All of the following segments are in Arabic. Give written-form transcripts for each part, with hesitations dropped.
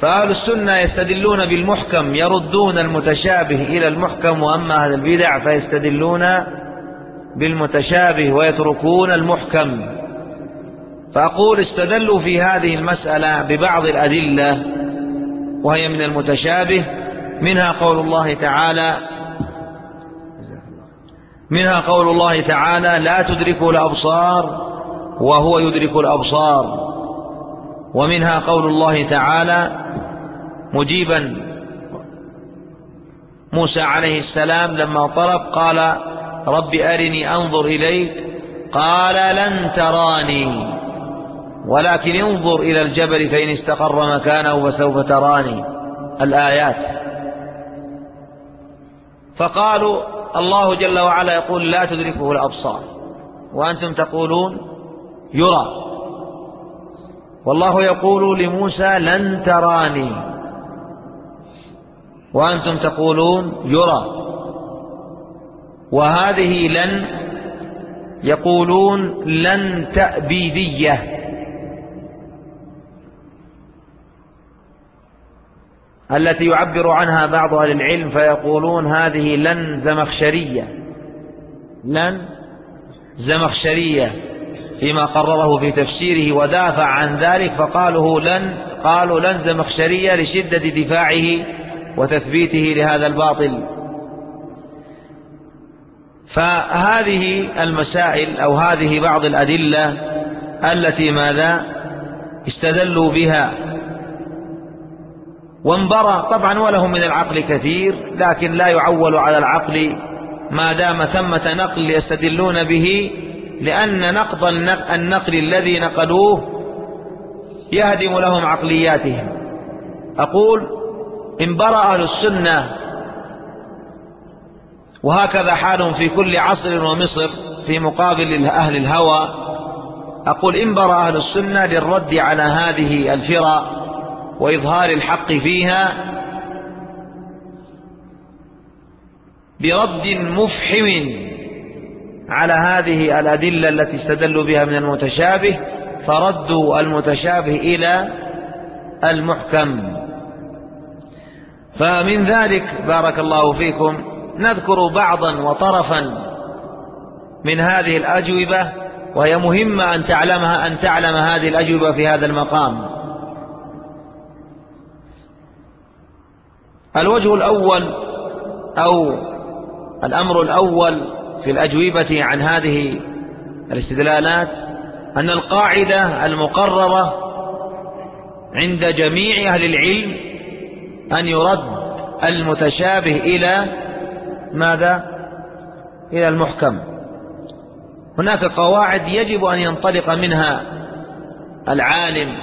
فأهل السنة يستدلون بالمحكم، يردون المتشابه إلى المحكم، وأما أهل البدع فيستدلون بالمتشابه ويتركون المحكم. فأقول استدلوا في هذه المسألة ببعض الأدلة وهي من المتشابه، منها قول الله تعالى لا تدركه الأبصار وهو يدرك الأبصار. ومنها قول الله تعالى مجيبا موسى عليه السلام لما طلب قال رب أرني أنظر إليك قال لن تراني ولكن انظر إلى الجبل فإن استقر مكانه فسوف تراني، الآيات. فقالوا الله جل وعلا يقول لا تدركه الأبصار وأنتم تقولون يرى، والله يقول لموسى لن تراني وأنتم تقولون يرى. وهذه لن يقولون لن تأبيدية التي يعبر عنها بعض أهل العلم فيقولون هذه لن زمخشرية فيما قرره في تفسيره ودافع عن ذلك، قالوا لن زمخشرية لشدة دفاعه وتثبيته لهذا الباطل. فهذه المسائل أو هذه بعض الأدلة التي استدلوا بها وانبرى طبعا ولهم من العقل كثير، لكن لا يعول على العقل ما دام ثمة نقل يستدلون به، لأن نقض النقل الذي نقلوه يهدم لهم عقلياتهم. أقول انبرى أهل السنة، وهكذا حال في كل عصر ومصر في مقابل أهل الهوى. أقول انبرى أهل السنة للرد على هذه الفرق وإظهار الحق فيها برد مفحم على هذه الأدلة التي استدلوا بها من المتشابه، فردوا المتشابه إلى المحكم. فمن ذلك بارك الله فيكم نذكر بعضا وطرفا من هذه الأجوبة، وهي مهمة أن تعلم هذه الأجوبة في هذا المقام. الوجه الأول أو الأمر الأول في الأجوبة عن هذه الاستدلالات أن القاعدة المقررة عند جميع أهل العلم أن يرد المتشابه إلى إلى المحكم. هناك قواعد يجب أن ينطلق منها العالم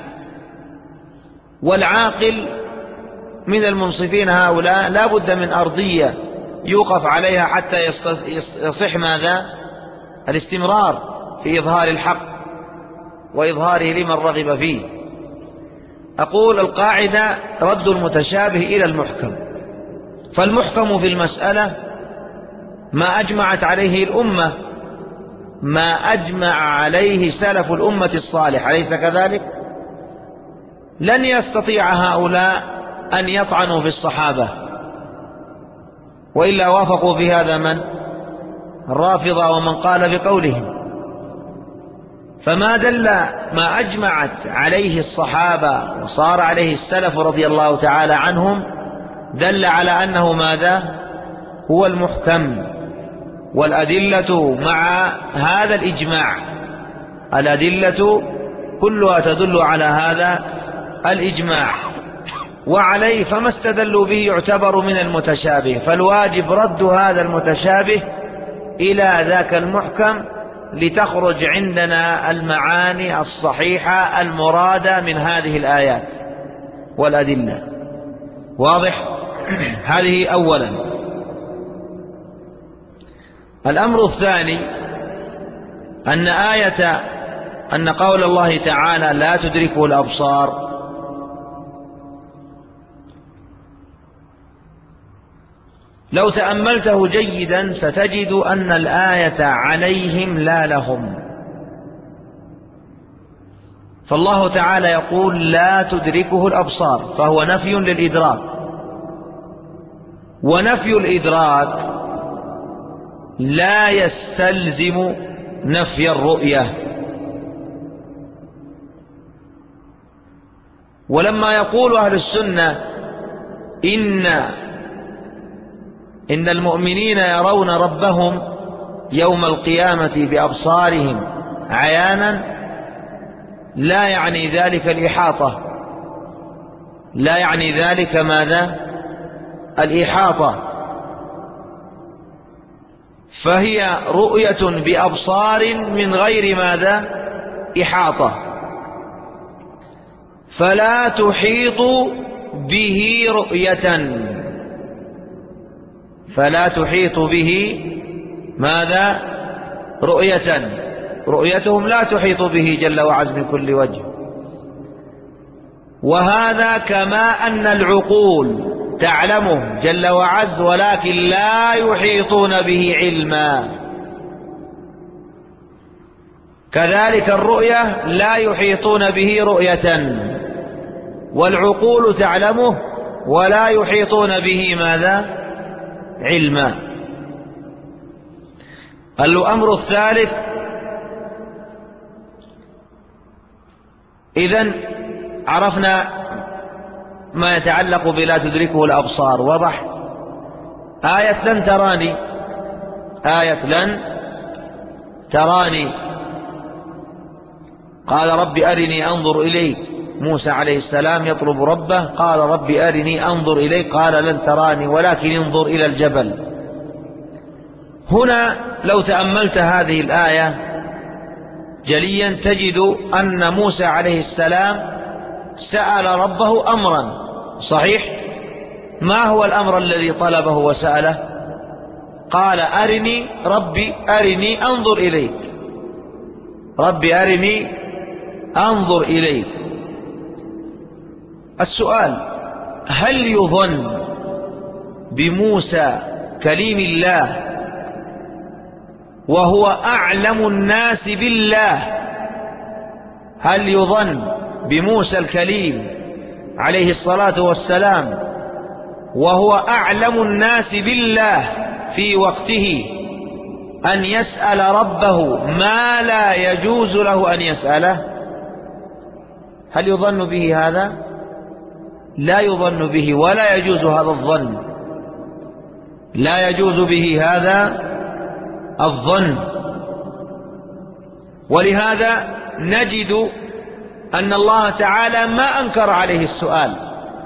والعاقل من المنصفين هؤلاء، لا بد من أرضية يوقف عليها حتى يصح الاستمرار في إظهار الحق وإظهاره لمن رغب فيه. أقول القاعدة رد المتشابه إلى المحكم، فالمحكم في المسألة ما أجمعت عليه الأمة، ما أجمع عليه سلف الأمة الصالح، أليس كذلك؟ لن يستطيع هؤلاء أن يطعنوا في الصحابة، وإلا وافقوا في هذا من؟ الرافضة ومن قال بقولهم. فما دل ما أجمعت عليه الصحابة وصار عليه السلف رضي الله تعالى عنهم دل على أنه هو المحكم. والأدلة مع هذا الإجماع، الأدلة كلها تدل على هذا الإجماع، وعليه فما استدلوا به يعتبر من المتشابه، فالواجب رد هذا المتشابه إلى ذاك المحكم لتخرج عندنا المعاني الصحيحة المرادة من هذه الآيات والأدلة. واضح؟ هذه أولا. الأمر الثاني أن قول الله تعالى لا تدركه الأبصار لو تأملته جيدا ستجد أن الآية عليهم لا لهم، فالله تعالى يقول لا تدركه الأبصار، فهو نفي للإدراك، ونفي الإدراك لا يستلزم نفي الرؤية. ولما يقول أهل السنة إن المؤمنين يرون ربهم يوم القيامة بأبصارهم عيانا، لا يعني ذلك الإحاطة، لا يعني ذلك ماذا؟ الإحاطة، فهي رؤية بأبصار من غير ماذا؟ إحاطة. فلا تحيط به رؤية، فلا تحيط به ماذا؟ رؤية، رؤيتهم لا تحيط به جل وعز من كل وجه. وهذا كما أن العقول تعلمه جل وعز ولكن لا يحيطون به علما، كذلك الرؤية لا يحيطون به رؤية، والعقول تعلمه ولا يحيطون به ماذا؟ علما. الأمر الثالث، إذن عرفنا ما يتعلق بلا تدركه الأبصار، وضح. آية لن تراني، آية لن تراني، قال رب أرني أنظر إليك، موسى عليه السلام يطلب ربه، قال رب أرني أنظر إليك، قال لن تراني ولكن انظر إلى الجبل. هنا لو تأملت هذه الآية جليا تجد أن موسى عليه السلام سأل ربه أمرا، صحيح؟ ما هو الأمر الذي طلبه وسأله؟ قال أرني ربي أرني أنظر إليك، ربي أرني أنظر إليك. السؤال: هل يظن بموسى كليم الله وهو أعلم الناس بالله؟ هل يظن بموسى الكليم عليه الصلاة والسلام وهو أعلم الناس بالله في وقته أن يسأل ربه ما لا يجوز له أن يسأله؟ هل يظن به هذا؟ لا يظن به، ولا يجوز هذا الظن، لا يجوز به هذا الظن. ولهذا نجد أن الله تعالى ما أنكر عليه السؤال،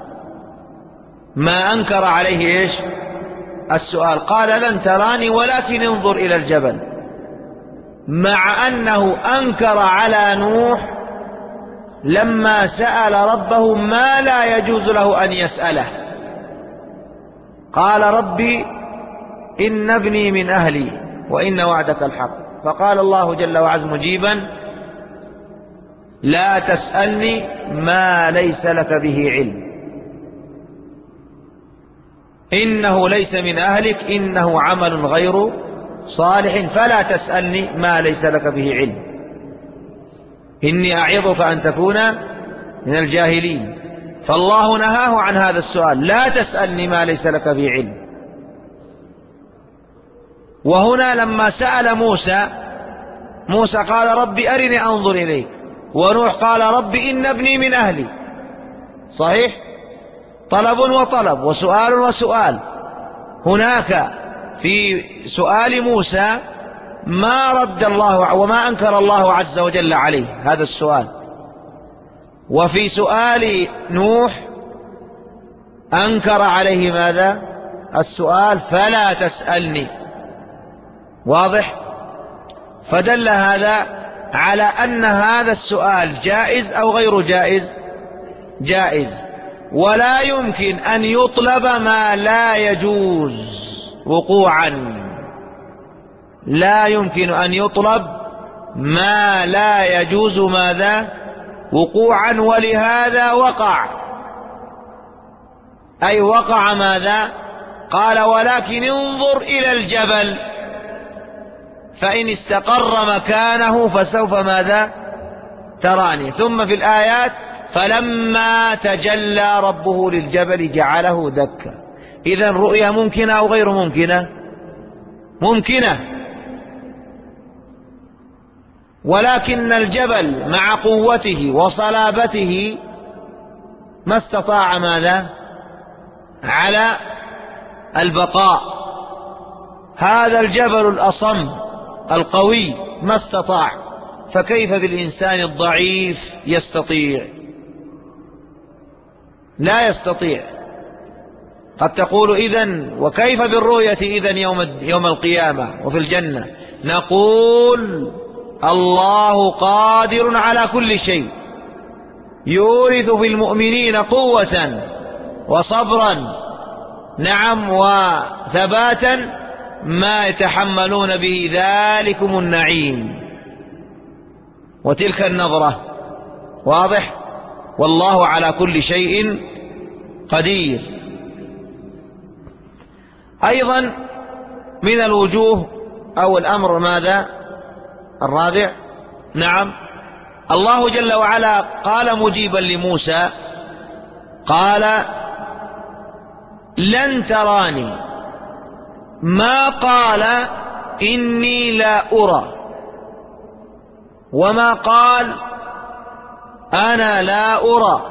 ما أنكر عليه إيش؟ السؤال. قال لن تراني ولكن انظر إلى الجبل، مع أنه أنكر على نوح لما سأل ربه ما لا يجوز له أن يسأله. قال ربي إن ابني من أهلي وإن وعدك الحق، فقال الله جل وعز مجيبا: لا تسألني ما ليس لك به علم، إنه ليس من أهلك إنه عمل غير صالح، فلا تسألني ما ليس لك به علم، إني أعظك أن تكون من الجاهلين. فالله نهاه عن هذا السؤال: لا تسألني ما ليس لك به علم. وهنا لما سأل موسى قال ربي أرني أنظر إليك، ونوح قال ربي إن ابني من أهلي، صحيح؟ طلب وطلب وسؤال وسؤال. هناك في سؤال موسى ما رد الله وما أنكر الله عز وجل عليه هذا السؤال، وفي سؤال نوح أنكر عليه ماذا؟ السؤال: فلا تسألني. واضح؟ فدل هذا على أن هذا السؤال جائز أو غير جائز؟ جائز، ولا يمكن أن يطلب ما لا يجوز وقوعا، لا يمكن أن يطلب ما لا يجوز ماذا؟ وقوعا. ولهذا وقع، أي وقع ماذا؟ قال ولكن انظر إلى الجبل فإن استقر مكانه فسوف ماذا؟ تراني. ثم في الآيات فلما تجلى ربه للجبل جعله دكا. إذن رؤيا ممكنة أو غير ممكنة؟ ممكنة، ولكن الجبل مع قوته وصلابته ما استطاع ماذا؟ على البقاء. هذا الجبل الأصم القوي ما استطاع، فكيف بالإنسان الضعيف يستطيع؟ لا يستطيع. قد تقول إذن وكيف بالرؤية إذن يوم القيامة وفي الجنة؟ نقول الله قادر على كل شيء، يورث في المؤمنين قوة وصبرا، نعم، وثباتا ما يتحملون به ذلكم النعيم وتلك النظرة. واضح؟ والله على كل شيء قدير. أيضا من الوجوه أو الأمر ماذا؟ الرابع، نعم، الله جل وعلا قال مجيبا لموسى، قال لن تراني، ما قال إني لا أرى، وما قال أنا لا أرى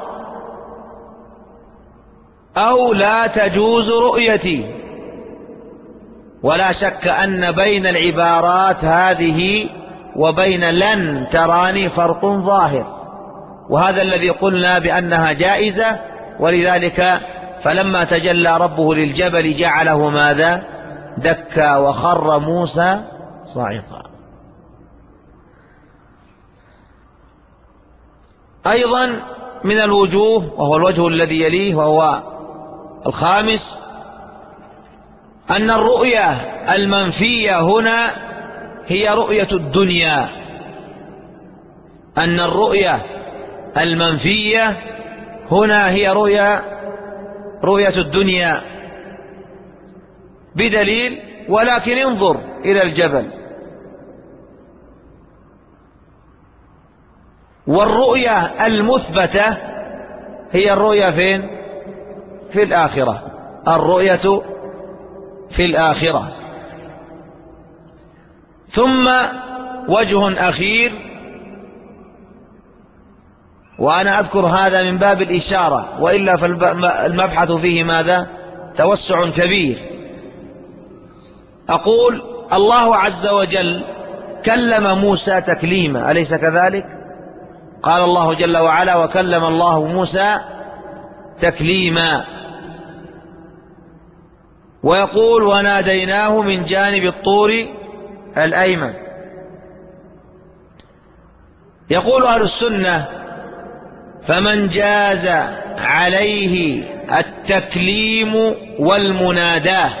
أو لا تجوز رؤيتي. ولا شك أن بين العبارات هذه وبين لن تراني فرق ظاهر، وهذا الذي قلنا بأنها جائزة. ولذلك فلما تجلى ربه للجبل جعله ماذا؟ دكا وخر موسى صاعقا. أيضا من الوجوه، وهو الوجه الذي يليه وهو الخامس، أن الرؤية المنفية هنا هي رؤية الدنيا. أن الرؤية المنفية هنا هي رؤية الدنيا بدليل، ولكن انظر إلى الجبل. والرؤية المثبتة هي الرؤية فين؟ في الآخرة. الرؤية في الآخرة. ثم وجه أخير، وأنا أذكر هذا من باب الإشارة، وإلا فالمبحث فيه ماذا؟ توسع كبير. أقول الله عز وجل كلم موسى تكليما، أليس كذلك؟ قال الله جل وعلا وكلم الله موسى تكليما، ويقول وناديناه من جانب الطور الأيمن. يقول أهل السنة فمن جاز عليه التكليم والمناداه،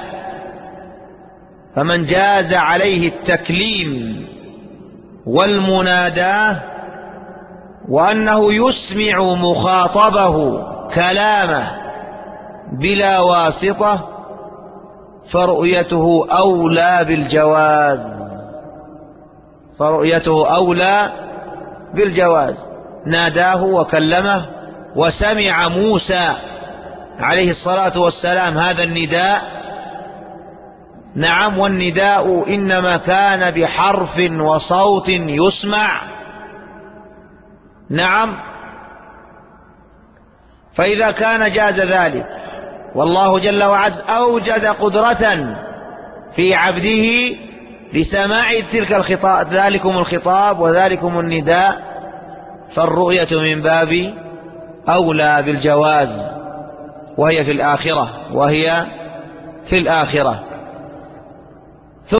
فمن جاز عليه التكليم والمناداه وأنه يسمع مخاطبه كلامه بلا واسطة، فرؤيته أولى بالجواز. فرؤيته أولى بالجواز. ناداه وكلمه وسمع موسى عليه الصلاة والسلام هذا النداء. نعم، والنداء إنما كان بحرف وصوت يسمع. نعم، فإذا كان جاز ذلك، والله جل وعز أوجد قدرة في عبده لسماع تلك الخطاب، ذلكم الخطاب وذلكم النداء، فالرؤية من باب أولى بالجواز، وهي في الآخرة.